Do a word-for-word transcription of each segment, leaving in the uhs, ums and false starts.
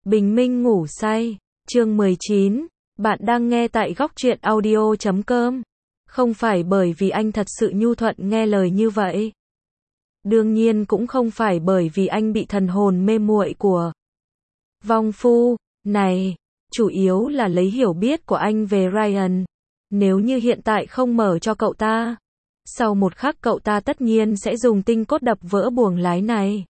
Bình minh ngủ say, chương mười chín, bạn đang nghe tại góc truyện audio chấm com. Không phải bởi vì anh thật sự nhu thuận nghe lời như vậy. Đương nhiên cũng không phải bởi vì anh bị thần hồn mê muội của vong phu này, chủ yếu là lấy hiểu biết của anh về Ryan. Nếu như hiện tại không mở cho cậu ta, sau một khắc cậu ta tất nhiên sẽ dùng tinh cốt đập vỡ buồng lái này.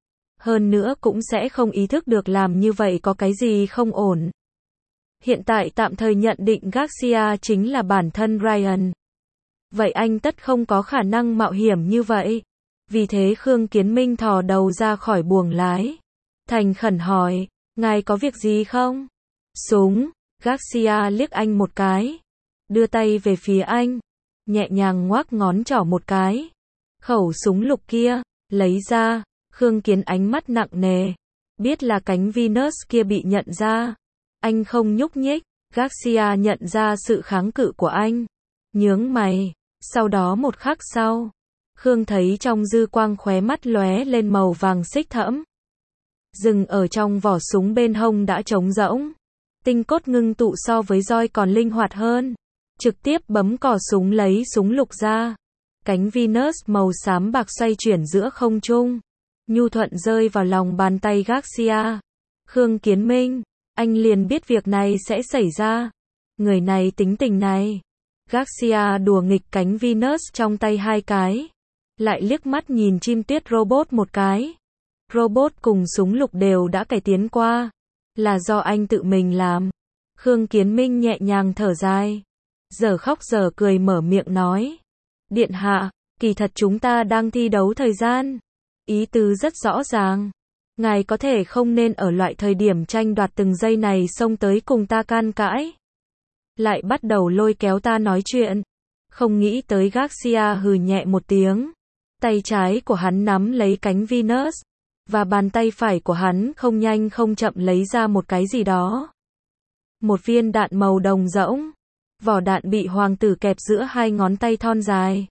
Hơn nữa cũng sẽ không ý thức được làm như vậy có cái gì không ổn. Hiện tại tạm thời nhận định Garcia chính là bản thân Ryan. Vậy anh tất không có khả năng mạo hiểm như vậy. Vì thế Khương Kiến Minh thò đầu ra khỏi buồng lái. Thành khẩn hỏi, ngài có việc gì không? Súng, Garcia liếc anh một cái. Đưa tay về phía anh. Nhẹ nhàng ngoắc ngón trỏ một cái. Khẩu súng lục kia, lấy ra. Khương Kiến ánh mắt nặng nề. Biết là cánh Venus kia bị nhận ra. Anh không nhúc nhích. Garcia nhận ra sự kháng cự của anh. Nhướng mày. Sau đó một khắc sau, Khương thấy trong dư quang khóe mắt lóe lên màu vàng xích thẫm. Dừng ở trong vỏ súng bên hông đã trống rỗng. Tinh cốt ngưng tụ so với roi còn linh hoạt hơn. Trực tiếp bấm cò súng lấy súng lục ra. Cánh Venus màu xám bạc xoay chuyển giữa không trung. Nhu thuận rơi vào lòng bàn tay Garcia. Khương Kiến Minh, anh liền biết việc này sẽ xảy ra. Người này tính tình này. Garcia đùa nghịch cánh Venus trong tay hai cái. Lại liếc mắt nhìn chim tuyết robot một cái. Robot cùng súng lục đều đã cải tiến qua. Là do anh tự mình làm. Khương Kiến Minh nhẹ nhàng thở dài. Giờ khóc giờ cười mở miệng nói. Điện hạ, kỳ thật chúng ta đang thi đấu thời gian. Ý tứ rất rõ ràng. Ngài có thể không nên ở loại thời điểm tranh đoạt từng giây này xông tới cùng ta can cãi. Lại bắt đầu lôi kéo ta nói chuyện. Không nghĩ tới Garcia hừ nhẹ một tiếng. Tay trái của hắn nắm lấy cánh Venus. Và bàn tay phải của hắn không nhanh không chậm lấy ra một cái gì đó. Một viên đạn màu đồng rỗng. Vỏ đạn bị hoàng tử kẹp giữa hai ngón tay thon dài.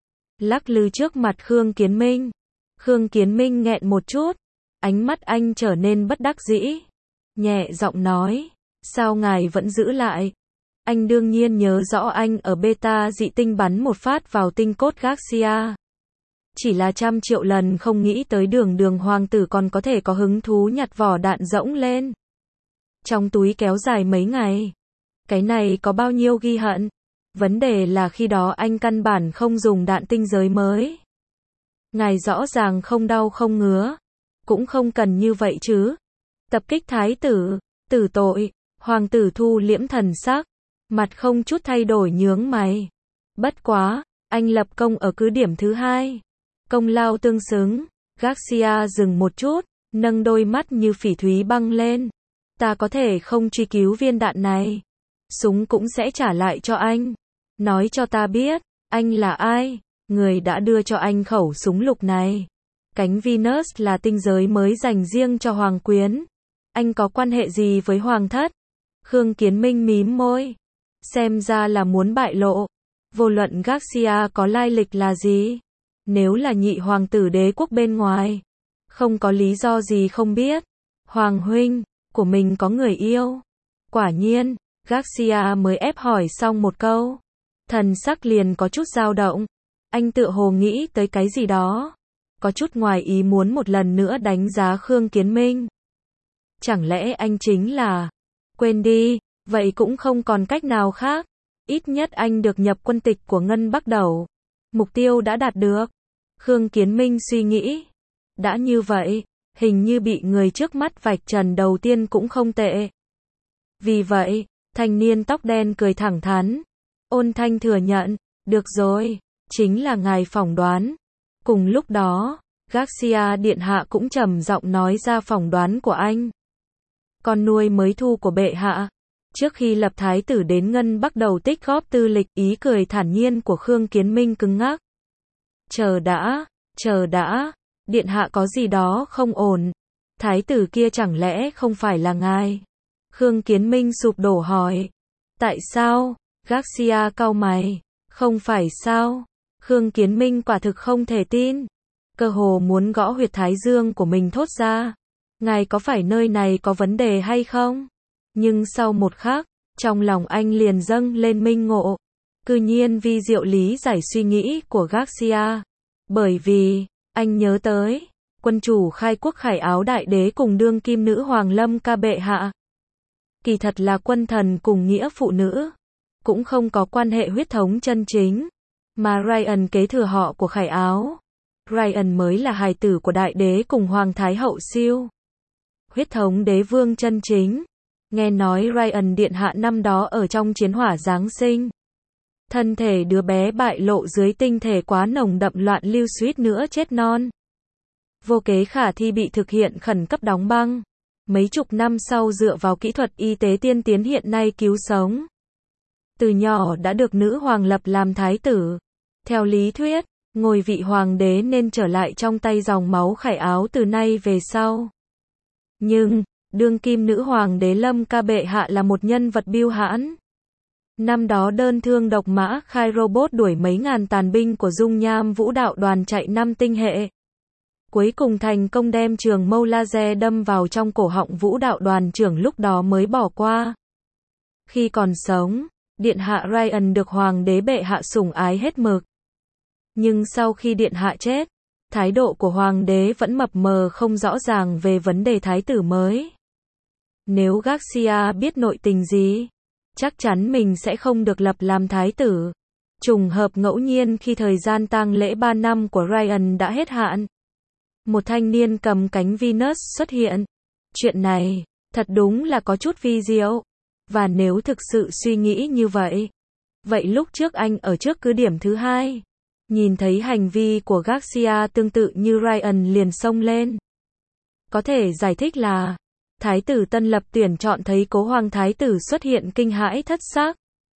Lắc lư trước mặt Khương Kiến Minh. Khương Kiến Minh nghẹn một chút. Ánh mắt anh trở nên bất đắc dĩ. Nhẹ giọng nói. Sao ngài vẫn giữ lại? Anh đương nhiên nhớ rõ anh ở beta dị tinh bắn một phát vào tinh cốt Garcia. Chỉ là trăm triệu lần không nghĩ tới đường đường hoàng tử còn có thể có hứng thú nhặt vỏ đạn rỗng lên. Trong túi kéo dài mấy ngày. Cái này có bao nhiêu ghi hận? Vấn đề là khi đó anh căn bản không dùng đạn tinh giới mới. Ngài rõ ràng không đau không ngứa. Cũng không cần như vậy chứ. Tập kích thái tử, tử tội, hoàng tử thu liễm thần sắc. Mặt không chút thay đổi nhướng mày. Bất quá, anh lập công ở cứ điểm thứ hai. Công lao tương xứng. Garcia dừng một chút, nâng đôi mắt như phỉ thúy băng lên. Ta có thể không truy cứu viên đạn này. Súng cũng sẽ trả lại cho anh. Nói cho ta biết, anh là ai? Người đã đưa cho anh khẩu súng lục này. Cánh Venus là tinh giới mới dành riêng cho hoàng quyến. Anh có quan hệ gì với hoàng thất? Khương Kiến Minh mím môi. Xem ra là muốn bại lộ. Vô luận Garcia có lai lịch là gì? Nếu là nhị hoàng tử đế quốc bên ngoài. Không có lý do gì không biết. Hoàng huynh, của mình có người yêu. Quả nhiên, Garcia mới ép hỏi xong một câu. Thần sắc liền có chút dao động. Anh tự hồ nghĩ tới cái gì đó. Có chút ngoài ý muốn một lần nữa đánh giá Khương Kiến Minh. Chẳng lẽ anh chính là... Quên đi, vậy cũng không còn cách nào khác. Ít nhất anh được nhập quân tịch của Ngân Bắc Đầu. Mục tiêu đã đạt được. Khương Kiến Minh suy nghĩ. Đã như vậy, hình như bị người trước mắt vạch trần đầu tiên cũng không tệ. Vì vậy, thanh niên tóc đen cười thẳng thắn. Ôn thanh thừa nhận. Được rồi, chính là ngài phỏng đoán. Cùng lúc đó, Garcia điện hạ cũng trầm giọng nói ra phỏng đoán của anh. Con nuôi mới thu của bệ hạ. Trước khi lập thái tử đến Ngân Bắc Đầu tích góp tư lịch, ý cười thản nhiên của Khương Kiến Minh cứng ngắc. Chờ đã, chờ đã, điện hạ có gì đó không ổn. Thái tử kia chẳng lẽ không phải là ngài? Khương Kiến Minh sụp đổ hỏi. Tại sao? Garcia cau mày. Không phải sao? Khương Kiến Minh quả thực không thể tin. Cơ hồ muốn gõ huyệt thái dương của mình thốt ra. ngài có phải nơi này có vấn đề hay không? Nhưng sau một khắc, trong lòng anh liền dâng lên minh ngộ. Cư nhiên vi diệu lý giải suy nghĩ của Garcia. Bởi vì, anh nhớ tới, quân chủ khai quốc khải áo đại đế cùng đương kim nữ hoàng Lâm Ca bệ hạ. Kỳ thật là quân thần cùng nghĩa phụ nữ. Cũng không có quan hệ huyết thống chân chính. Mà Ryan kế thừa họ của khải áo. Ryan mới là hài tử của đại đế cùng hoàng thái hậu siêu. Huyết thống đế vương chân chính. Nghe nói Ryan điện hạ năm đó ở trong chiến hỏa Giáng sinh. Thân thể đứa bé bại lộ dưới tinh thể quá nồng đậm loạn lưu suýt nữa chết non. Vô kế khả thi bị thực hiện khẩn cấp đóng băng. Mấy chục năm sau dựa vào kỹ thuật y tế tiên tiến hiện nay cứu sống. Từ nhỏ đã được nữ hoàng lập làm thái tử. Theo lý thuyết, ngôi vị hoàng đế nên trở lại trong tay dòng máu khải áo từ nay về sau. Nhưng, đương kim nữ hoàng đế Lâm Ca bệ hạ là một nhân vật biêu hãn. Năm đó đơn thương độc mã khai robot đuổi mấy ngàn tàn binh của dung nham vũ đạo đoàn chạy năm tinh hệ. Cuối cùng thành công đem trường mâu laser đâm vào trong cổ họng vũ đạo đoàn trưởng lúc đó mới bỏ qua. Khi còn sống, điện hạ Ryan được hoàng đế bệ hạ sủng ái hết mực. Nhưng sau khi điện hạ chết, thái độ của hoàng đế vẫn mập mờ không rõ ràng về vấn đề thái tử mới. Nếu Garcia biết nội tình gì, chắc chắn mình sẽ không được lập làm thái tử. Trùng hợp ngẫu nhiên khi thời gian tang lễ ba năm của Ryan đã hết hạn. Một thanh niên cầm cánh Venus xuất hiện. Chuyện này, thật đúng là có chút vi diệu. Và nếu thực sự suy nghĩ như vậy, vậy lúc trước anh ở trước cứ điểm thứ hai, nhìn thấy hành vi của Garcia tương tự như Ryan liền xông lên. Có thể giải thích là, thái tử tân lập tuyển chọn thấy cố hoàng thái tử xuất hiện kinh hãi thất xác.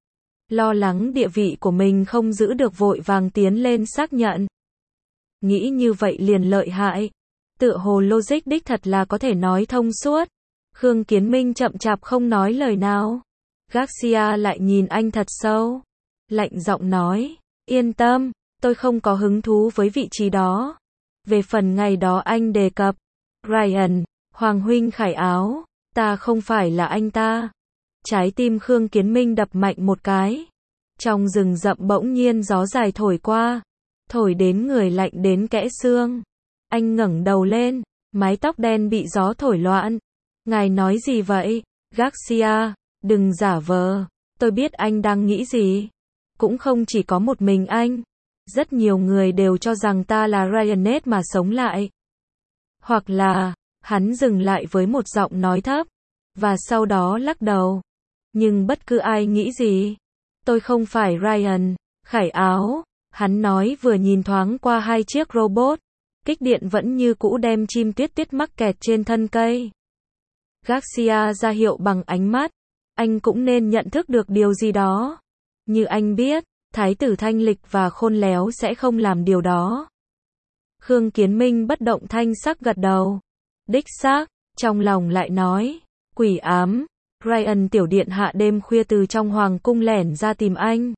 Lo lắng địa vị của mình không giữ được vội vàng tiến lên xác nhận. Nghĩ như vậy liền lợi hại. Tựa hồ logic đích thật là có thể nói thông suốt. Khương Kiến Minh chậm chạp không nói lời nào. Garcia lại nhìn anh thật sâu. Lạnh giọng nói, yên tâm, tôi không có hứng thú với vị trí đó. Về phần ngày đó anh đề cập, Ryan, Hoàng huynh khải áo, ta không phải là anh ta. Trái tim Khương Kiến Minh đập mạnh một cái. Trong rừng rậm bỗng nhiên gió dài thổi qua, thổi đến người lạnh đến kẽ xương. Anh ngẩng đầu lên, mái tóc đen bị gió thổi loạn. Ngài nói gì vậy? Garcia, đừng giả vờ. Tôi biết anh đang nghĩ gì. Cũng không chỉ có một mình anh. Rất nhiều người đều cho rằng ta là Ryanet mà sống lại. Hoặc là, hắn dừng lại với một giọng nói thấp. Và sau đó lắc đầu. Nhưng bất cứ ai nghĩ gì. Tôi không phải Ryan, khải áo. Hắn nói vừa nhìn thoáng qua hai chiếc robot. Kích điện vẫn như cũ đem chim tuyết tuyết mắc kẹt trên thân cây. Garcia ra hiệu bằng ánh mắt. Anh cũng nên nhận thức được điều gì đó. Như anh biết, thái tử thanh lịch và khôn léo sẽ không làm điều đó. Khương Kiến Minh bất động thanh sắc gật đầu. Đích xác, trong lòng lại nói. Quỷ ám, Ryan tiểu điện hạ đêm khuya từ trong hoàng cung lẻn ra tìm anh.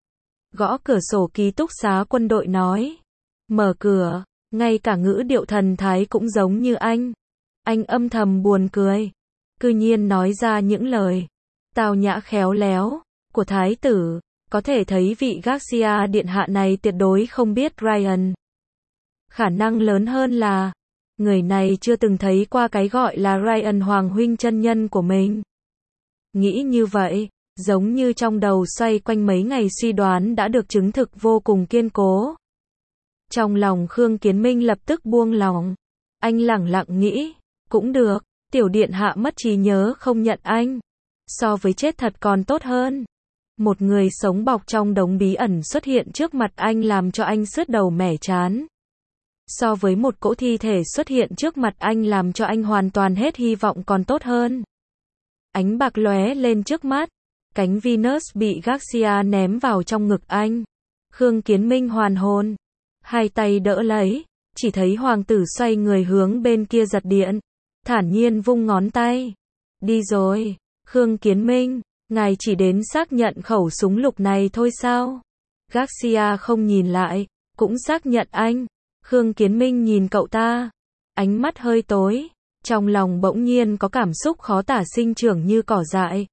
Gõ cửa sổ ký túc xá quân đội nói. Mở cửa, ngay cả ngữ điệu thần thái cũng giống như anh. Anh âm thầm buồn cười. Cư nhiên nói ra những lời tào nhã khéo léo của thái tử. Có thể thấy vị Garcia điện hạ này tuyệt đối không biết Ryan. Khả năng lớn hơn là người này chưa từng thấy qua cái gọi là Ryan hoàng huynh chân nhân của mình. Nghĩ như vậy, giống như trong đầu xoay quanh mấy ngày suy đoán đã được chứng thực vô cùng kiên cố. Trong lòng Khương Kiến Minh lập tức buông lòng. Anh lẳng lặng nghĩ, cũng được, tiểu điện hạ mất trí nhớ không nhận anh. So với chết thật còn tốt hơn. Một người sống bọc trong đống bí ẩn xuất hiện trước mặt anh làm cho anh sứt đầu mẻ chán. So với một cỗ thi thể xuất hiện trước mặt anh làm cho anh hoàn toàn hết hy vọng còn tốt hơn. Ánh bạc lóe lên trước mắt. Cánh Venus bị Garcia ném vào trong ngực anh. Khương Kiến Minh hoàn hồn. Hai tay đỡ lấy. Chỉ thấy hoàng tử xoay người hướng bên kia giật điện. Thản nhiên vung ngón tay. Đi rồi. Khương Kiến Minh, ngài chỉ đến xác nhận khẩu súng lục này thôi sao? Garcia không nhìn lại. Cũng xác nhận anh. Khương Kiến Minh nhìn cậu ta. Ánh mắt hơi tối. Trong lòng bỗng nhiên có cảm xúc khó tả sinh trưởng như cỏ dại.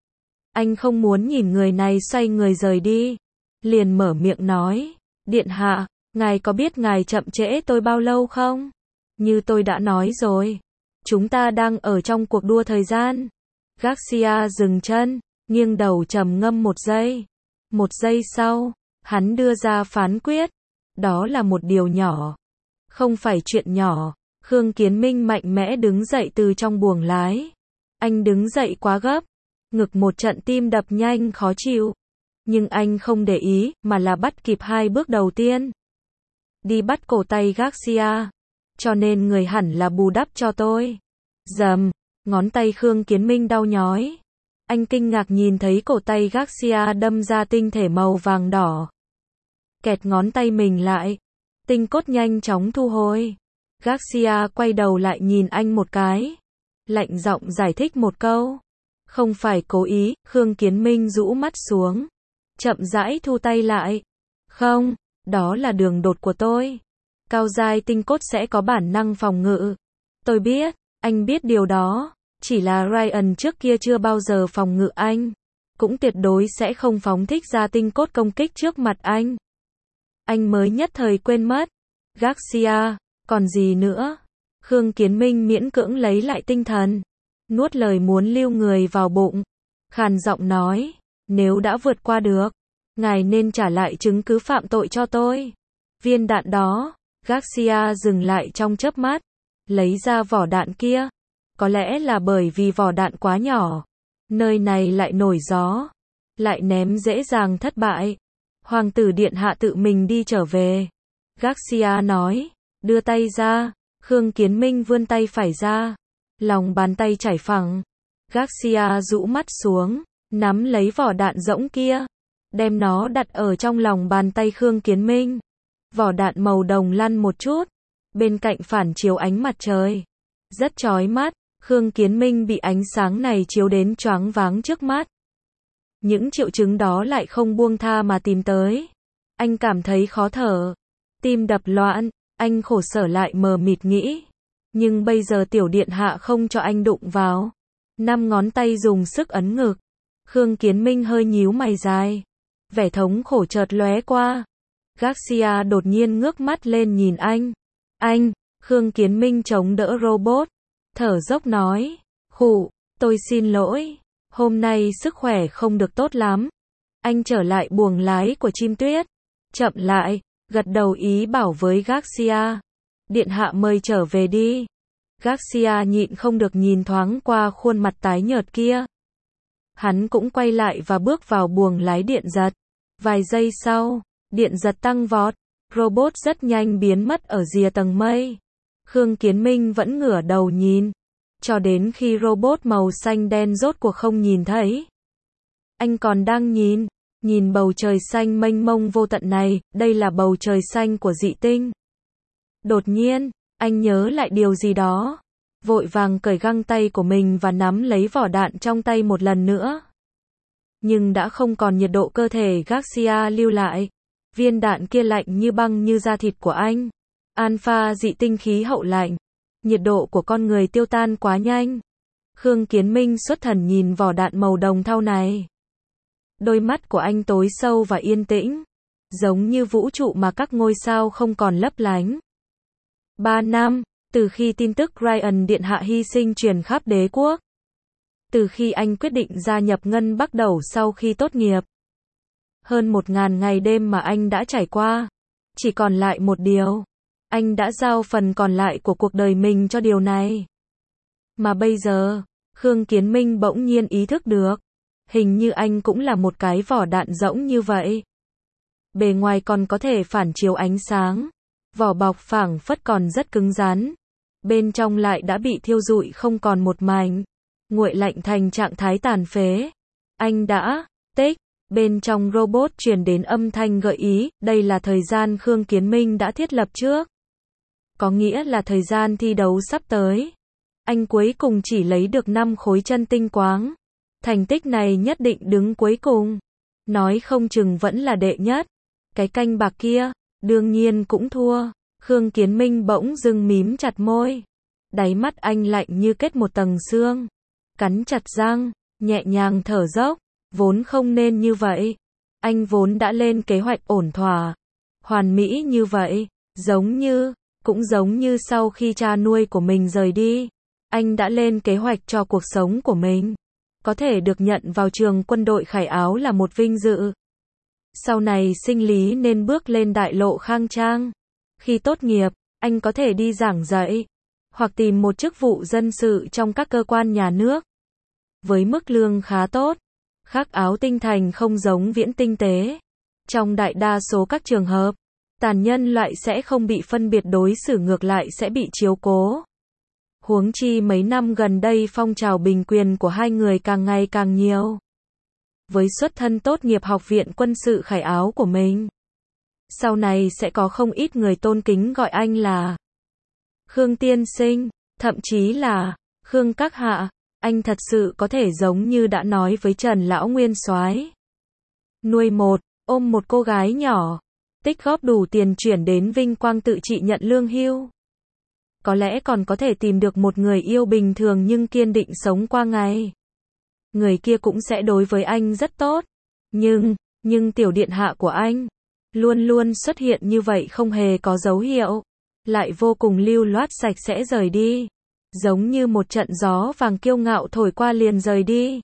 Anh không muốn nhìn người này xoay người rời đi. Liền mở miệng nói, điện hạ, ngài có biết ngài chậm trễ tôi bao lâu không? Như tôi đã nói rồi, chúng ta đang ở trong cuộc đua thời gian. Garcia dừng chân, nghiêng đầu trầm ngâm một giây. Một giây sau, hắn đưa ra phán quyết. Đó là một điều nhỏ. Không phải chuyện nhỏ. Khương Kiến Minh mạnh mẽ đứng dậy từ trong buồng lái. Anh đứng dậy quá gấp. Ngực một trận tim đập nhanh khó chịu. Nhưng anh không để ý, mà là bắt kịp hai bước đầu tiên. Đi bắt cổ tay Garcia. Cho nên người hẳn là bù đắp cho tôi. Dầm, ngón tay Khương Kiến Minh đau nhói. Anh kinh ngạc nhìn thấy cổ tay Garcia đâm ra tinh thể màu vàng đỏ. Kẹt ngón tay mình lại. Tinh cốt nhanh chóng thu hồi. Garcia quay đầu lại nhìn anh một cái. Lạnh giọng giải thích một câu. Không phải cố ý, Khương Kiến Minh rũ mắt xuống. Chậm rãi thu tay lại. Không, đó là đường đột của tôi. Cao giai tinh cốt sẽ có bản năng phòng ngự. Tôi biết, anh biết điều đó. Chỉ là Ryan trước kia chưa bao giờ phòng ngự anh. Cũng tuyệt đối sẽ không phóng thích ra tinh cốt công kích trước mặt anh. Anh mới nhất thời quên mất. Garcia, còn gì nữa? Khương Kiến Minh miễn cưỡng lấy lại tinh thần. Nuốt lời muốn lưu người vào bụng. Khàn giọng nói, nếu đã vượt qua được, ngài nên trả lại chứng cứ phạm tội cho tôi. Viên đạn đó, Garcia dừng lại trong chớp mắt. Lấy ra vỏ đạn kia. Có lẽ là bởi vì vỏ đạn quá nhỏ. Nơi này lại nổi gió. Lại ném dễ dàng thất bại. Hoàng tử điện hạ tự mình đi trở về. Garcia nói, đưa tay ra. Khương Kiến Minh vươn tay phải ra. Lòng bàn tay chảy phẳng. Garcia rũ mắt xuống, nắm lấy vỏ đạn rỗng kia. Đem nó đặt ở trong lòng bàn tay Khương Kiến Minh. Vỏ đạn màu đồng lăn một chút. Bên cạnh phản chiếu ánh mặt trời. Rất chói mắt. Khương Kiến Minh bị ánh sáng này chiếu đến choáng váng trước mắt. Những triệu chứng đó lại không buông tha mà tìm tới. Anh cảm thấy khó thở. Tim đập loạn. Anh khổ sở lại mờ mịt nghĩ. Nhưng bây giờ tiểu điện hạ không cho anh đụng vào. Năm ngón tay dùng sức ấn ngực. Khương Kiến Minh hơi nhíu mày dài. Vẻ thống khổ chợt lóe qua. Garcia đột nhiên ngước mắt lên nhìn anh. Anh, Khương Kiến Minh chống đỡ robot. Thở dốc nói. Khụ, tôi xin lỗi. Hôm nay sức khỏe không được tốt lắm. Anh trở lại buồng lái của chim tuyết. Chậm lại, gật đầu ý bảo với Garcia. Điện hạ mời trở về đi. Garcia nhịn không được nhìn thoáng qua khuôn mặt tái nhợt kia. Hắn cũng quay lại và bước vào buồng lái điện giật. Vài giây sau, điện giật tăng vọt. Robot rất nhanh biến mất ở rìa tầng mây. Khương Kiến Minh vẫn ngửa đầu nhìn. Cho đến khi robot màu xanh đen rốt cuộc không nhìn thấy. Anh còn đang nhìn. Nhìn bầu trời xanh mênh mông vô tận này. Đây là bầu trời xanh của dị tinh. Đột nhiên, anh nhớ lại điều gì đó. Vội vàng cởi găng tay của mình và nắm lấy vỏ đạn trong tay một lần nữa. Nhưng đã không còn nhiệt độ cơ thể Garcia lưu lại. Viên đạn kia lạnh như băng như da thịt của anh. Alpha dị tinh khí hậu lạnh. Nhiệt độ của con người tiêu tan quá nhanh. Khương Kiến Minh xuất thần nhìn vỏ đạn màu đồng thau này. Đôi mắt của anh tối sâu và yên tĩnh. Giống như vũ trụ mà các ngôi sao không còn lấp lánh. Ba năm, từ khi tin tức Ryan điện hạ hy sinh truyền khắp đế quốc. Từ khi anh quyết định gia nhập Ngân Bắc Đẩu sau khi tốt nghiệp. Hơn một ngàn ngày đêm mà anh đã trải qua. Chỉ còn lại một điều. Anh đã giao phần còn lại của cuộc đời mình cho điều này. Mà bây giờ, Khương Kiến Minh bỗng nhiên ý thức được. Hình như anh cũng là một cái vỏ đạn rỗng như vậy. Bề ngoài còn có thể phản chiếu ánh sáng. Vỏ bọc phảng phất còn rất cứng rắn. Bên trong lại đã bị thiêu rụi không còn một mảnh. Nguội lạnh thành trạng thái tàn phế. Anh đã, tích. Bên trong robot truyền đến âm thanh gợi ý. Đây là thời gian Khương Kiến Minh đã thiết lập trước. Có nghĩa là thời gian thi đấu sắp tới. Anh cuối cùng chỉ lấy được năm khối chân tinh quáng. Thành tích này nhất định đứng cuối cùng. Nói không chừng vẫn là đệ nhất. Cái canh bạc kia, đương nhiên cũng thua. Khương Kiến Minh bỗng dưng mím chặt môi. Đáy mắt anh lạnh như kết một tầng sương. Cắn chặt răng, nhẹ nhàng thở dốc. Vốn không nên như vậy. Anh vốn đã lên kế hoạch ổn thỏa. Hoàn mỹ như vậy. Giống như, cũng giống như sau khi cha nuôi của mình rời đi. Anh đã lên kế hoạch cho cuộc sống của mình. Có thể được nhận vào trường quân đội Khải Áo là một vinh dự. Sau này sinh lý nên bước lên đại lộ khang trang. Khi tốt nghiệp, anh có thể đi giảng dạy, hoặc tìm một chức vụ dân sự trong các cơ quan nhà nước. Với mức lương khá tốt, Khắc Áo Tinh Thành không giống Viễn Tinh Tế. Trong đại đa số các trường hợp, tàn nhân loại sẽ không bị phân biệt đối xử, ngược lại sẽ bị chiếu cố. Huống chi mấy năm gần đây phong trào bình quyền của hai người càng ngày càng nhiều. Với xuất thân tốt nghiệp Học viện Quân sự Khải Áo của mình, sau này sẽ có không ít người tôn kính gọi anh là Khương tiên sinh, thậm chí là Khương các hạ. Anh thật sự có thể giống như đã nói với Trần lão nguyên soái, nuôi một, ôm một cô gái nhỏ, tích góp đủ tiền chuyển đến vinh quang tự trị nhận lương hưu. Có lẽ còn có thể tìm được một người yêu bình thường nhưng kiên định sống qua ngày. Người kia cũng sẽ đối với anh rất tốt. Nhưng, nhưng tiểu điện hạ của anh, luôn luôn xuất hiện như vậy không hề có dấu hiệu. Lại vô cùng lưu loát sạch sẽ rời đi. Giống như một trận gió vàng kiêu ngạo thổi qua liền rời đi.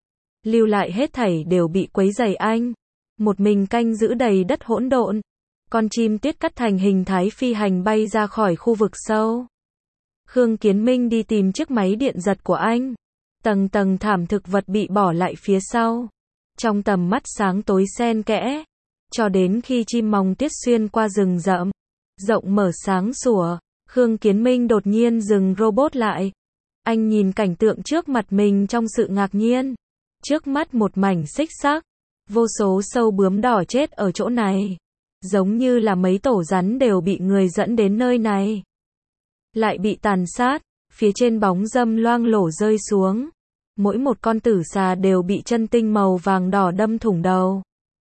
Lưu lại hết thảy đều bị quấy rầy anh. Một mình canh giữ đầy đất hỗn độn. Con chim tiết cắt thành hình thái phi hành bay ra khỏi khu vực sâu. Khương Kiến Minh đi tìm chiếc máy điện giật của anh. Tầng tầng thảm thực vật bị bỏ lại phía sau. Trong tầm mắt sáng tối xen kẽ. Cho đến khi chim mòng tiết xuyên qua rừng rậm, rộng mở sáng sủa, Khương Kiến Minh đột nhiên dừng robot lại. Anh nhìn cảnh tượng trước mặt mình trong sự ngạc nhiên. Trước mắt một mảnh xích sắc. Vô số sâu bướm đỏ chết ở chỗ này. Giống như là mấy tổ rắn đều bị người dẫn đến nơi này. Lại bị tàn sát, phía trên bóng dâm loang lổ rơi xuống. Mỗi một con tử xà đều bị chân tinh màu vàng đỏ đâm thủng đầu.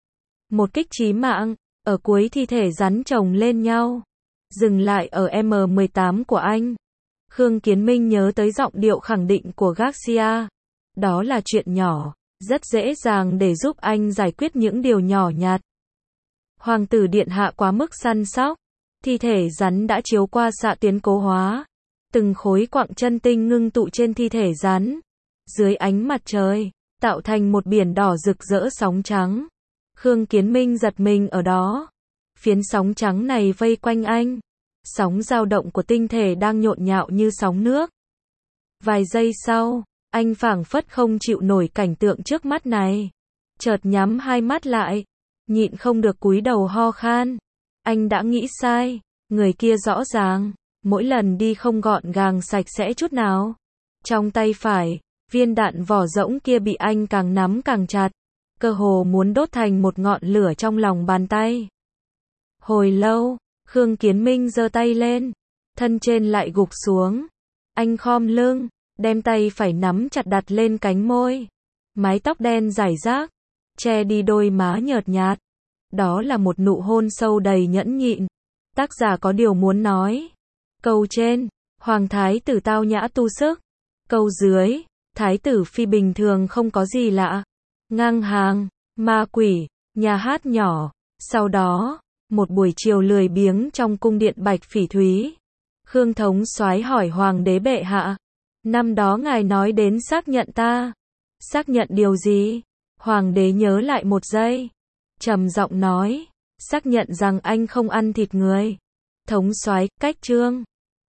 Một kích chí mạng, ở cuối thi thể rắn chồng lên nhau. Dừng lại ở M mười tám của anh. Khương Kiến Minh nhớ tới giọng điệu khẳng định của Garcia. Đó là chuyện nhỏ, rất dễ dàng để giúp anh giải quyết những điều nhỏ nhặt. Hoàng tử điện hạ quá mức săn sóc. Thi thể rắn đã chiếu qua xạ tuyến cố hóa. Từng khối quặng chân tinh ngưng tụ trên thi thể rắn. Dưới ánh mặt trời, tạo thành một biển đỏ rực rỡ sóng trắng. Khương Kiến Minh giật mình ở đó. Phiến sóng trắng này vây quanh anh. Sóng dao động của tinh thể đang nhộn nhạo như sóng nước. Vài giây sau, anh phảng phất không chịu nổi cảnh tượng trước mắt này. Chợt nhắm hai mắt lại, nhịn không được cúi đầu ho khan. Anh đã nghĩ sai, người kia rõ ràng, mỗi lần đi không gọn gàng sạch sẽ chút nào. Trong tay phải, viên đạn vỏ rỗng kia bị anh càng nắm càng chặt, cơ hồ muốn đốt thành một ngọn lửa trong lòng bàn tay. Hồi lâu, Khương Kiến Minh giơ tay lên, thân trên lại gục xuống. Anh khom lưng, đem tay phải nắm chặt đặt lên cánh môi. Mái tóc đen rải rác, che đi đôi má nhợt nhạt. Đó là một nụ hôn sâu đầy nhẫn nhịn. Tác giả có điều muốn nói. Câu trên, Hoàng thái tử tao nhã tu sức. Câu dưới, thái tử phi bình thường không có gì lạ. Ngang hàng, ma quỷ, nhà hát nhỏ. Sau đó, một buổi chiều lười biếng trong cung điện Bạch Phỉ Thúy. Khương thống soái hỏi hoàng đế bệ hạ. Năm đó ngài nói đến xác nhận ta. Xác nhận điều gì? Hoàng đế nhớ lại một giây. Trầm giọng nói. Xác nhận rằng anh không ăn thịt người. Thống soái, cách chương.